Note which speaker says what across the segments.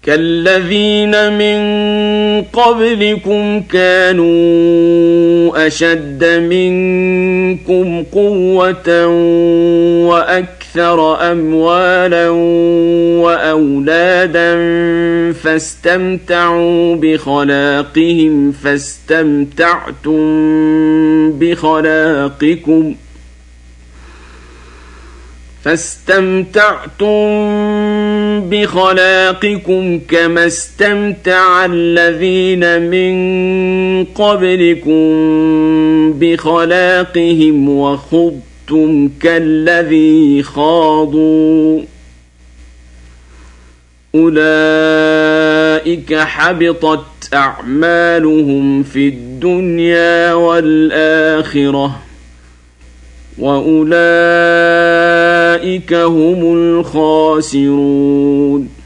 Speaker 1: كالذين من قبلكم كانوا أشد منكم قوة وأكثر أموالا وأولادا فاستمتعوا بخلاقهم فاستمتعتم بخلاقكم كما استمتع الذين من قبلكم بخلاقهم وخضتم كالذي خاضوا أولئك حبطت أعمالهم في الدنيا والآخرة وأولئك هم الخاسرون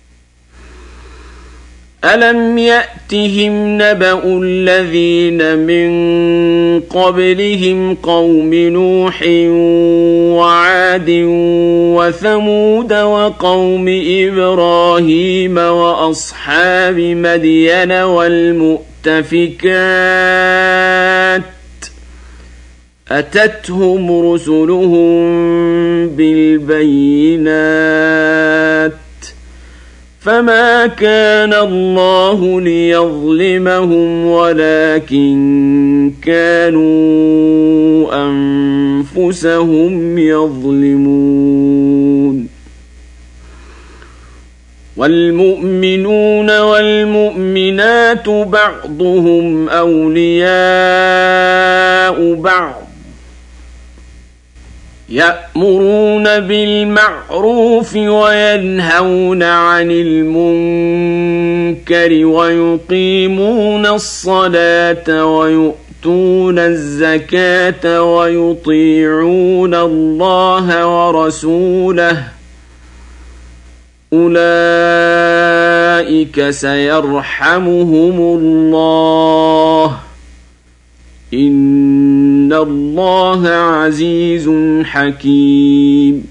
Speaker 1: ألم يأتهم نبأ الذين من قبلهم قوم نوح وعاد وثمود وقوم إبراهيم وأصحاب مدين والمؤتفكات أتتهم رسلهم بالبينات فما كان الله ليظلمهم ولكن كانوا أنفسهم يظلمون والمؤمنون والمؤمنات بعضهم أولياء بعض يأمرون بالمعروف وينهون عن المنكر ويقيمون الصلاة ويؤتون الزكاة ويطيعون الله ورسوله أولئك سيرحمهم الله إن الله عزيز حكيم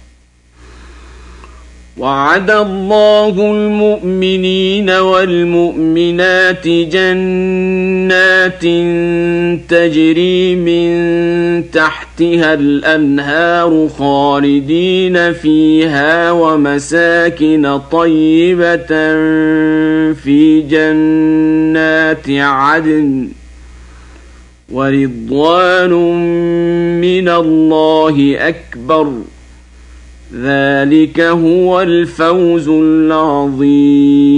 Speaker 1: وعد الله المؤمنين والمؤمنات جنات تجري من تحتها الأنهار خالدين فيها ومساكن طيبة في جنات عدن ورضوان من الله أكبر ذلك هو الفوز العظيم